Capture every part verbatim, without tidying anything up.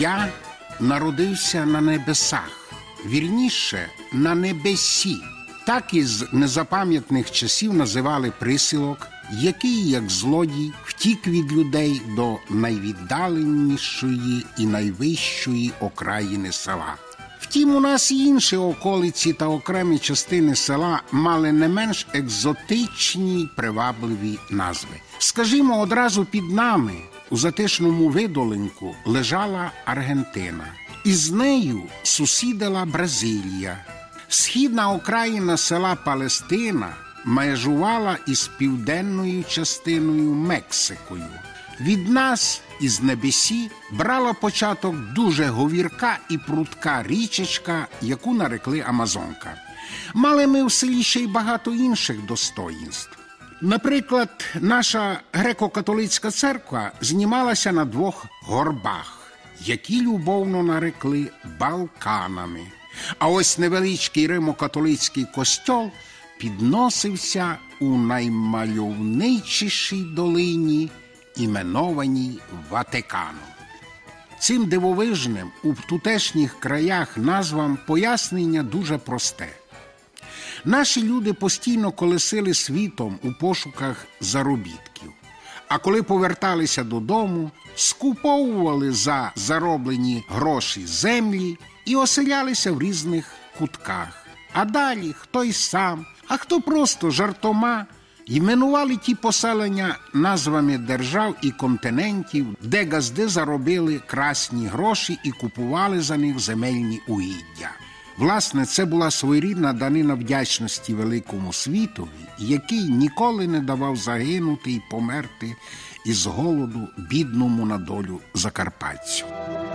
Я народився на небесах, вірніше, на небесі. Так із незапам'ятних часів називали присілок, який, як злодій, втік від людей до найвіддаленішої і найвищої окраїни села. Втім, у нас і інші околиці та окремі частини села мали не менш екзотичні й привабливі назви. Скажімо, одразу під нами, у затишному видоленку, лежала Аргентина. Із нею сусідила Бразилія. Східна окраїна села Палестина межувала із південною частиною Мексикою. Від нас із небесі брала початок дуже говірка і прудка річечка, яку нарекли Амазонка. Мали ми в селі ще й багато інших достоїнств. Наприклад, наша греко-католицька церква знімалася на двох горбах, які любовно нарекли Балканами. А ось невеличкий римо-католицький костьол підносився у наймальовничішій долині, іменованій Ватиканом. Цим дивовижним у тутешніх краях назвам пояснення дуже просте. Наші люди постійно колесили світом у пошуках заробітків, а коли поверталися додому, скуповували за зароблені гроші землі і оселялися в різних кутках. А далі хто й сам, а хто просто жартома іменували ті поселення назвами держав і континентів, де газди заробили красні гроші і купували за них земельні угіддя. Власне, це була своєрідна данина вдячності великому світові, який ніколи не давав загинути і померти із голоду бідному на долю закарпатцю.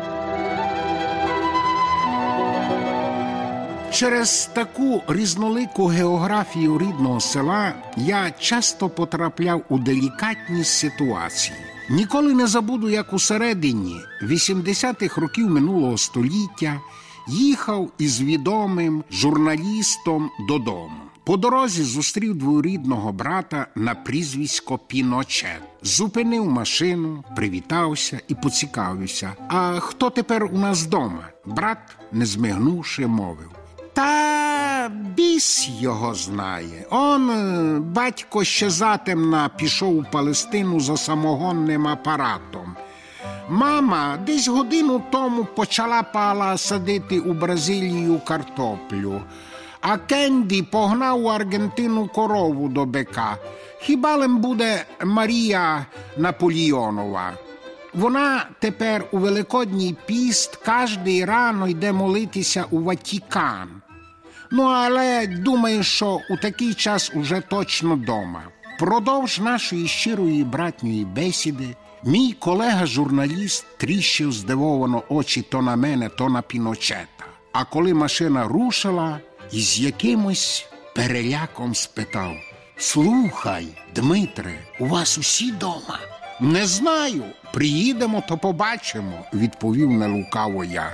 Через таку різнолику географію рідного села я часто потрапляв у делікатні ситуації. Ніколи не забуду, як у середині вісімдесятих років минулого століття їхав із відомим журналістом додому. По дорозі зустрів двоюрідного брата на прізвисько Піночет. Зупинив машину, привітався і поцікавився: «А хто тепер у нас вдома?» Брат, не змигнувши, мовив: «Та біс його знає. Он батько ще затемна пішов у Палестину за самогонним апаратом. Мама десь годину тому почала пала садити у Бразилію картоплю, а Кенді погнав у Аргентину корову до бика. Хіба лим буде Марія Наполеонова? Вона тепер у Великодній піст кожний рано йде молитися у Ватикан. Ну, але думаю, що у такий час уже точно дома». Продовж нашої щирої братньої бесіди мій колега-журналіст тріщив здивовано очі то на мене, то на Піночета. А коли машина рушила, із якимось переляком спитав: «Слухай, Дмитре, у вас усі дома?» «Не знаю, приїдемо, то побачимо», – відповів нелукаво я.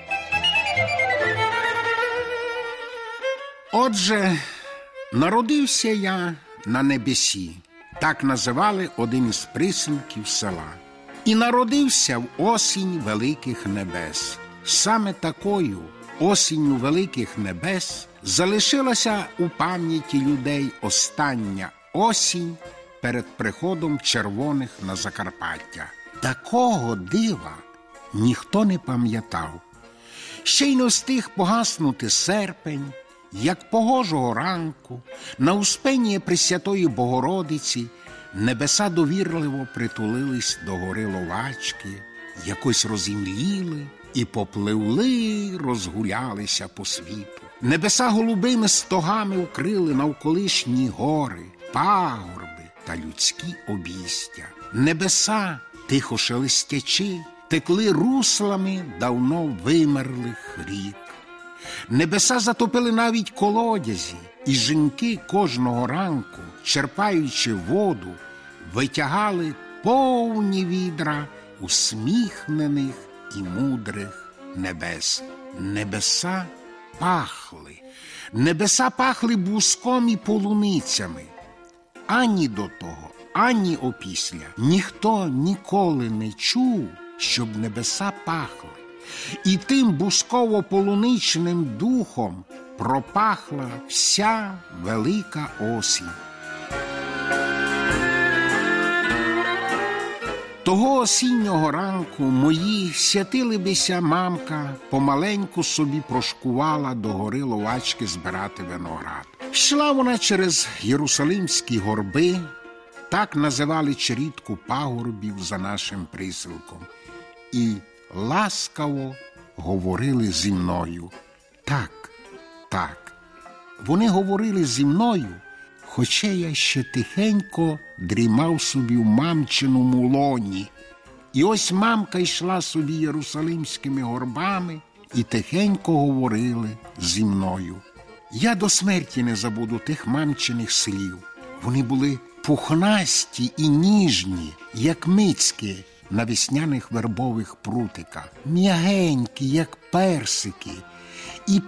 Отже, народився я на небесі. Так називали один із присілків села. І народився в осінь великих небес. Саме такою осінню великих небес залишилася у пам'яті людей остання осінь перед приходом червоних на Закарпаття. Такого дива ніхто не пам'ятав. Ще й не встиг погаснути серпень, як погожого ранку на успенні Пресвятої Богородиці небеса довірливо притулились до гори Ловачки, якось розімліли і попливли, розгулялися по світу. Небеса голубими стогами укрили навколишні гори, пагорби та людські обійстя. Небеса, тихо шелестячи, текли руслами давно вимерлих рік. Небеса затопили навіть колодязі, і жінки кожного ранку, черпаючи воду, витягали повні відра усміхнених і мудрих небес. Небеса пахли. Небеса пахли буском і полуницями. Ані до того, ані опісля ніхто ніколи не чув, щоб небеса пахли. і тим бусково-полуничним духом пропахла вся велика осінь. Того осіннього ранку мої сятилибися мамка помаленьку собі прошкувала до гори Ловачки збирати виноград. Йшла вона через Єрусалимські горби, так називали черідку пагорбів за нашим присілком, і ласкаво говорили зі мною. Так, так, вони говорили зі мною, хоча я ще тихенько дрімав собі в мамчиному лоні. І ось мамка йшла собі Єрусалимськими горбами і тихенько говорили зі мною. Я до смерті не забуду тих мамчиних слів. Вони були пухнасті і ніжні, як мицьки на весняних вербових прутиках, м'ягенькі, як персики, і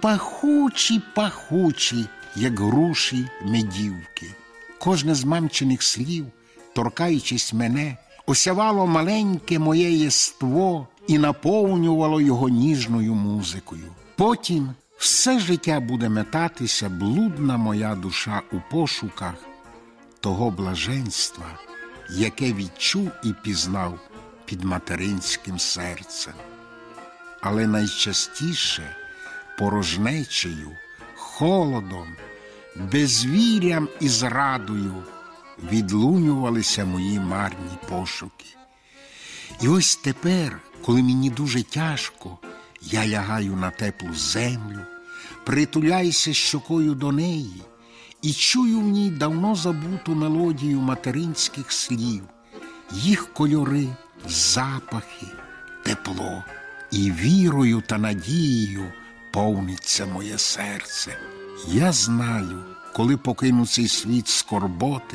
пахучі-пахучі, як груші медівки. Кожне з мамчиних слів, торкаючись мене, осявало маленьке моє єство і наповнювало його ніжною музикою. Потім все життя буде метатися блудна моя душа у пошуках того блаженства, яке відчув і пізнав під материнським серцем. Але найчастіше порожнечею, холодом, безвір'ям і зрадою відлунювалися мої марні пошуки. І ось тепер, коли мені дуже тяжко, я лягаю на теплу землю, притуляюся щокою до неї і чую в ній давно забуту мелодію материнських слів, їх кольори, запахи, тепло. І вірою та надією повниться моє серце. Я знаю, коли покину цей світ скорботи,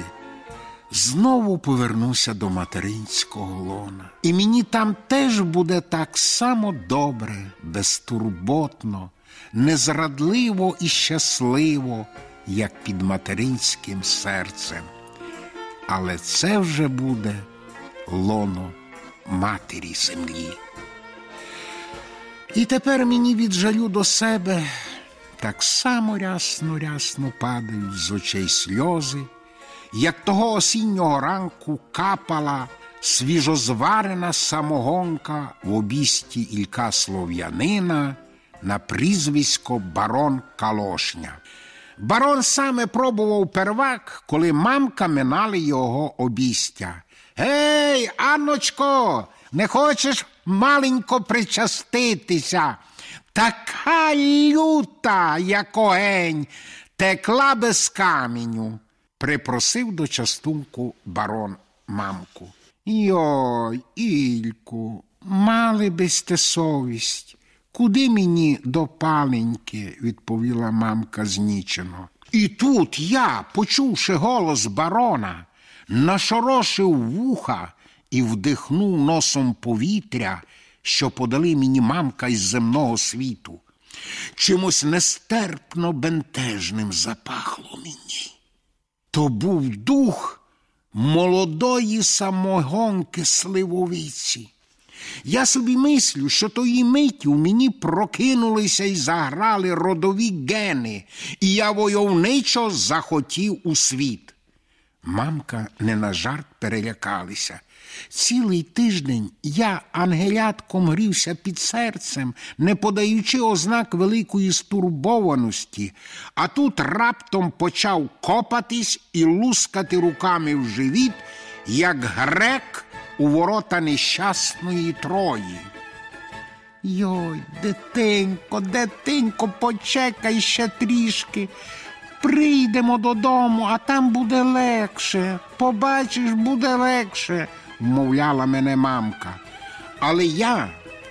знову повернуся до материнського лона. І мені там теж буде так само добре, безтурботно, незрадливо і щасливо, як під материнським серцем. Але це вже буде лоно матері землі. І тепер мені від жалю до себе так само рясно-рясно падають з очей сльози, як того осіннього ранку капала свіжозварена самогонка в обісті Ілька Слов'янина на прізвисько барон Калошня. Барон саме пробував первак, коли мамка минали його обістя. «Гей, Анночко, не хочеш маленько причаститися? Така люта, як огень, текла без каменю», – припросив до частунку барон мамку. «Йой, Ільку, мали би сте совість. Куди мені до паленьки?» – відповіла мамка знічено. І тут я, почувши голос барона, нашорошив вуха і вдихнув носом повітря, що подали мені мамка із земного світу. Чимось нестерпно бентежним запахло мені. То був дух молодої самогонки сливовиці. Я собі мислю, що тої миті у мені прокинулися і заграли родові гени, і я войовничо захотів у світ. Мамка не на жарт перелякалися. Цілий тиждень я ангелятком грівся під серцем, не подаючи ознак великої стурбованості, а тут раптом почав копатись і лускати руками в живіт, як грек у ворота нещасної Трої. «Йой, дитинко, дитинко, почекай ще трішки. Прийдемо додому, а там буде легше. Побачиш, буде легше», – вмовляла мене мамка. Але я,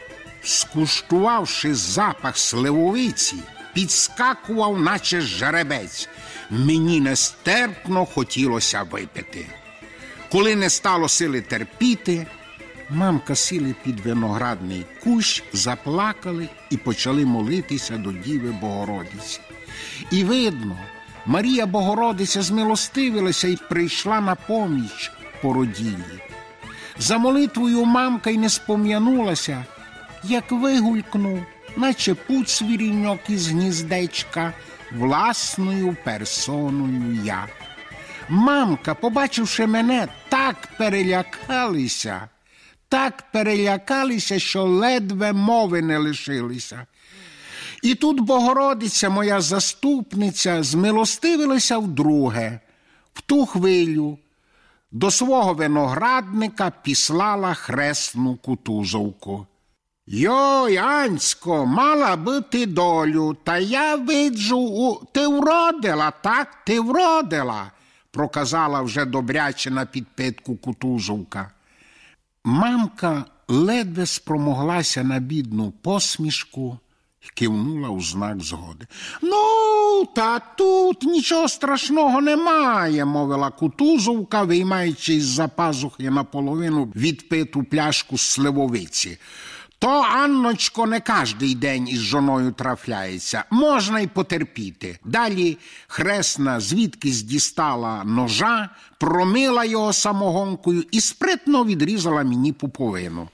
скуштувавши запах сливовиці, підскакував, наче жеребець. Мені нестерпно хотілося випити. Коли не стало сили терпіти, мамка сіли під виноградний кущ, заплакали і почали молитися до Діви Богородиці. І видно, Марія Богородиця змилостивилася і прийшла на поміч породіллі. За молитвою мамка й не спом'янулася, як вигулькнув, наче пуцвіріньок із гніздечка, власною персоною я. Мамка, побачивши мене, так перелякалися, так перелякалися, що ледве мови не лишилися. І тут Богородиця, моя заступниця, змилостивилася вдруге. В ту хвилю до свого виноградника післала хресну Кутузовку. «Йой, Ансько, мала би ти долю, та я виджу, у... ти вродила, так, ти вродила», проказала вже добряче на підпитку Кутузовка. Мамка ледве спромоглася на бідну посмішку і кивнула у знак згоди. «Ну, та тут нічого страшного немає», мовила Кутузовка, виймаючи із-за пазухи наполовину відпиту пляшку з сливовиці. «То, Анночко, не кожний день із жоною трафляється, можна й потерпіти». Далі хресна звідкись дістала ножа, промила його самогонкою і спритно відрізала мені пуповину.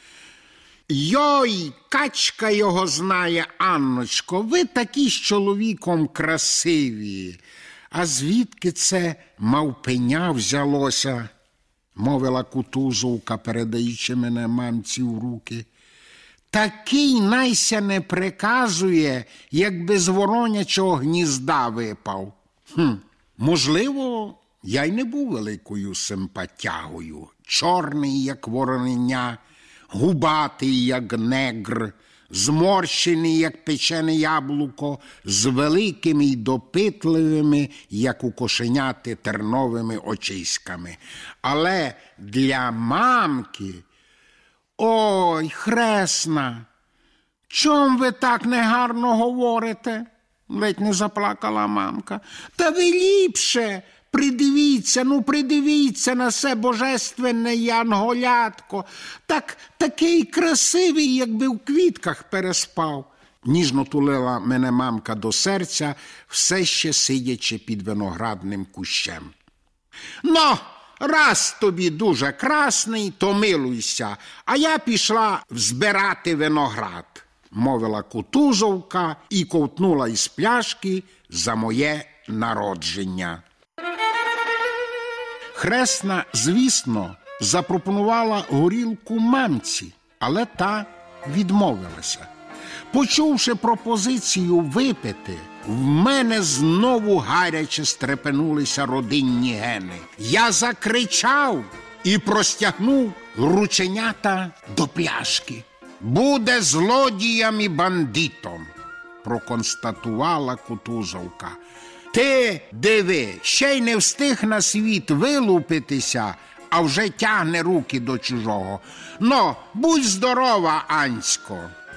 «Йой, качка його знає, Анночко, ви такі з чоловіком красиві. А звідки це мавпеня взялося?» мовила Кутузовка, передаючи мене мамці в руки. «Такий найся не приказує, якби з воронячого гнізда випав». Хм, можливо, я й не був великою симпатягою. Чорний, як вороненя, губатий, як негр, зморщений, як печене яблуко, з великими й допитливими, як у кошеняти, терновими очиськами. Але для мамки... «Ой, хресна, чом ви так негарно говорите?» ледь не заплакала мамка. «Та ви ліпше придивіться, ну придивіться на се божественне янголятко, так, такий красивий, якби в квітках переспав». Ніжно тулила мене мамка до серця, все ще сидячи під виноградним кущем. «Но! Раз тобі дуже красний, то милуйся, а я пішла збирати виноград», мовила Кутузовка і ковтнула із пляшки за моє народження. Хресна, звісно, запропонувала горілку мамці, але та відмовилася. Почувши пропозицію випити, в мене знову гаряче стрепенулися родинні гени. Я закричав і простягнув рученята до пляшки. «Буде злодіям і бандитом», проконстатувала Кутузовка. «Ти, диви, ще й не встиг на світ вилупитися, а вже тягне руки до чужого. Но, будь здорова, Ансько».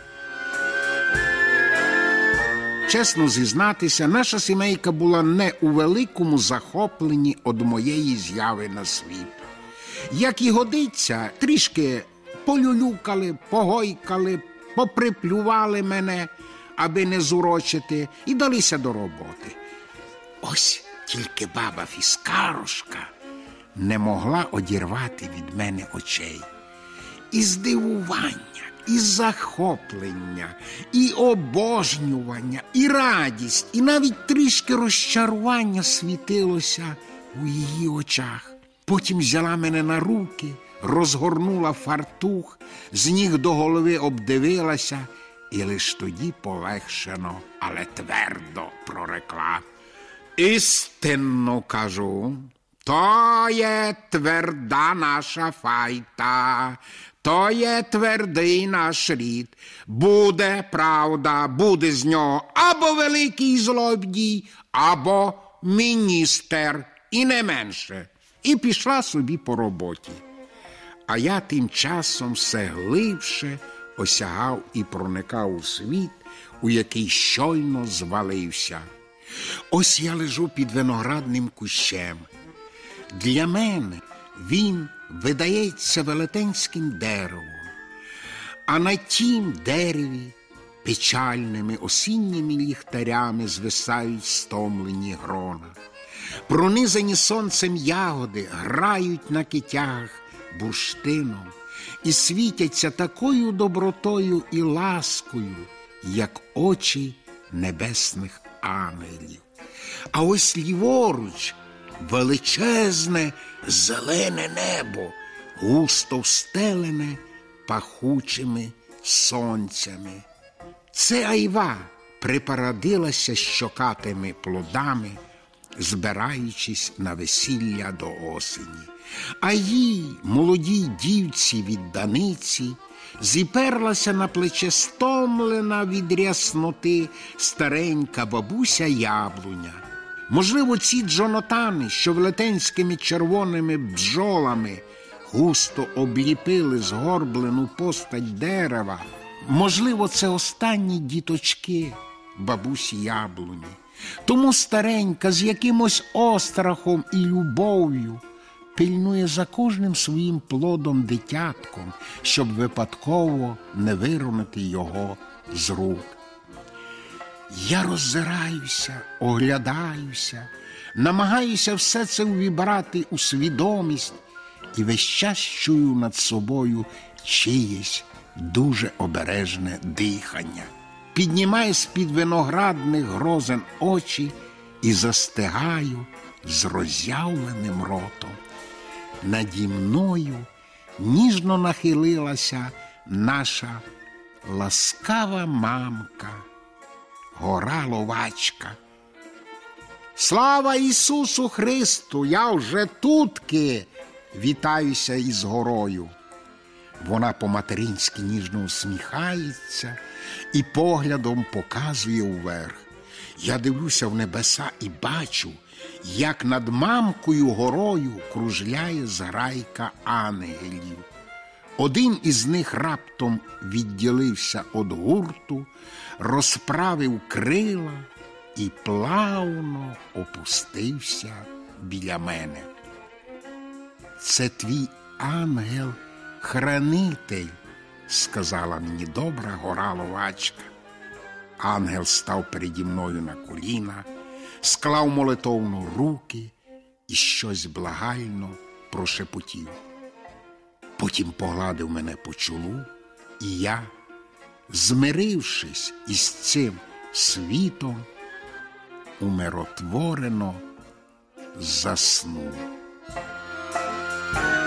Чесно зізнатися, наша сімейка була не у великому захопленні од моєї з'яви на світ. Як і годиться, трішки полюлюкали, погойкали, поприплювали мене, аби не зурочити, і далися до роботи. Ось тільки баба Фіскарушка не могла одірвати від мене очей. І здивування, і захоплення, і обожнювання, і радість, і навіть трішки розчарування світилося у її очах. Потім взяла мене на руки, розгорнула фартух, з ніг до голови обдивилася і лиш тоді полегшено, але твердо прорекла. «Істинно кажу, то є тверда наша файта, то є твердий наш рід. Буде правда, буде з нього або великий злодій, або міністер, і не менше». І пішла собі по роботі. А я тим часом все глибше осягав і проникав у світ, у який щойно звалився. Ось я лежу під виноградним кущем. Для мене він видається велетенським деревом, а на тім дереві печальними осінніми ліхтарями звисають стомлені грона. Пронизані сонцем ягоди грають на китях бурштином, і світяться такою добротою і ласкою, як очі небесних ангелів. А ось ліворуч величезне зелене небо, густо встелене пахучими сонцями. Це айва припородилася щокатими плодами, збираючись на весілля до осені. А їй, молодій дівці від даниці, зіперлася на плече стомлена від рясноти старенька бабуся яблуня. Можливо, ці джонатани, що велетенськими червоними бджолами густо обліпили згорблену постать дерева, можливо, це останні діточки бабусі яблуні. Тому старенька з якимось острахом і любов'ю пильнує за кожним своїм плодом-дитятком, щоб випадково не виронити його з рук. Я роззираюся, оглядаюся, намагаюся все це увібрати у свідомість і весь час чую над собою чиєсь дуже обережне дихання. Піднімаю з-під виноградних грозен очі і застигаю з роззявленим ротом. Наді мною ніжно нахилилася наша ласкава мамка, гора Ловачка. Слава Ісусу Христу! Я вже тутки! Вітаюся із горою. Вона по-материнськи ніжно усміхається і поглядом показує уверх. Я дивлюся в небеса і бачу, як над мамкою горою кружляє зграйка ангелів. Один із них раптом відділився від гурту, розправив крила і плавно опустився біля мене. Це твій ангел-хранитель, сказала мені добра гора Ловачка. Ангел став переді мною на коліна, склав молитовно руки і щось благально прошепотів. Потім погладив мене по чолу, і я, змирившись із цим світом, умиротворено заснув.